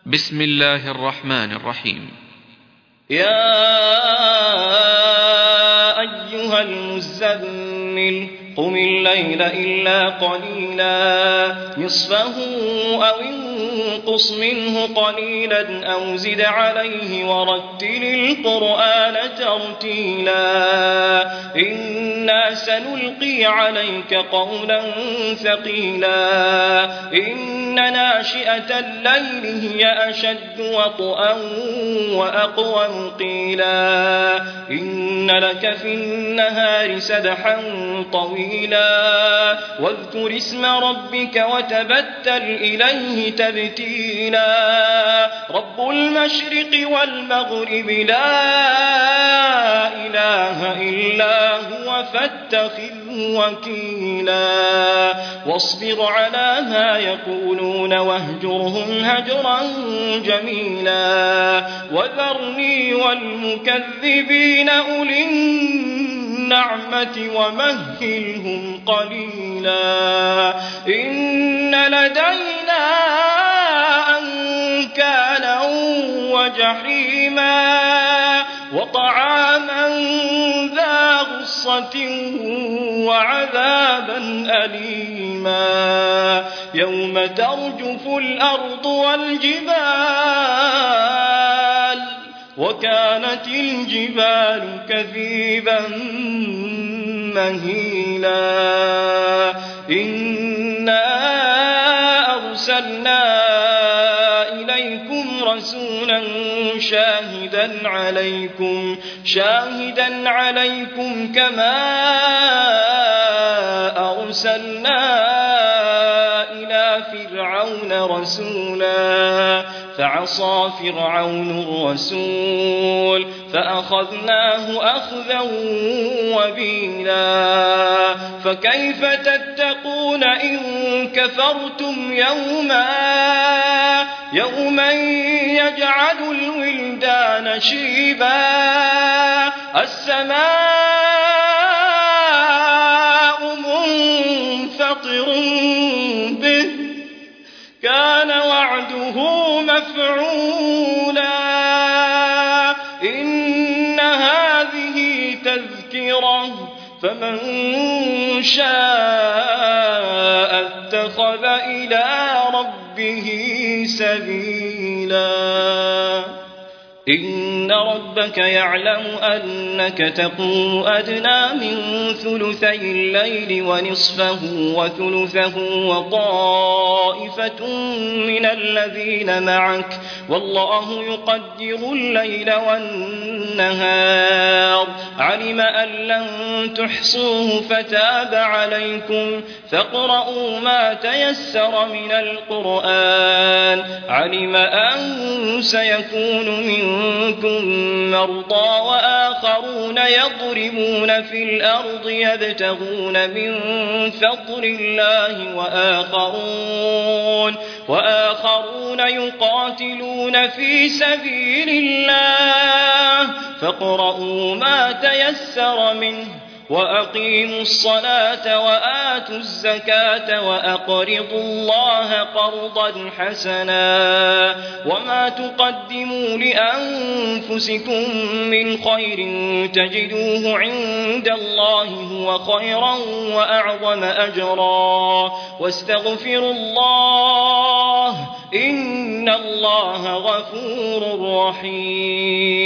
بسم الله الرحمن الرحيم. يا أيها المزمل قم الليل إلا قليلا نصفه أو انقص منه قليلا أو زد عليه ورتل القرآن ترتيلا إنا سنلقي عليك قولا ثقيلا إن ناشئة الليل هي أشد وطئا وأقوم قيلا إن لك في النهار سبحا طويلا واذكر اسم ربك وتبتل إليه تبتيلا رب المشرق والمغرب لا إله إلا هو فاتخذه وكيلا واصبر على ما يقولون واهجرهم هجرا جميلا وذرني والمكذبين أولي النعمة ومهلهم قليلا إن لدينا أنكالا وجحيما وطعاما ذا غصة وعذابا أليما يوم ترجف الأرض والجبال وكانت الجبال كثيبا مهيلا إنا أرسلنا إليكم رسولا شاهدا عليكم كما أرسلنا إلى فرعون رسولا فعصى فرعون الرسول فأخذناه أخذا وبيلا فكيف تتقون إن كفرتم يوما يجعل الولدان شيبا السماء منفطر به كان وعده مفعولا إن هذه تذكرة فمن شاء اتخذ إلى ربه سبيلا إن ربك يعلم أنك تقوم أدنى من ثلثي الليل ونصفه وثلثه وطائفة من الذين معك والله يقدر الليل والنهار علم أن لن تحصوه فتاب عليكم فاقرؤوا ما تيسر من القرآن علم أن سيكون منكم مرضى وآخرون يضربون في الأرض يبتغون من فضل الله وآخرون يقاتلون في سبيل الله فاقرؤوا ما تيسر منه وأقيموا الصلاة وآتوا الزكاة وأقرضوا الله قرضا حسنا وما تقدموا لأنفسكم من خير تجدوه عند الله هو خيرا وأعظم أجرا واستغفروا الله إن الله غفور رحيم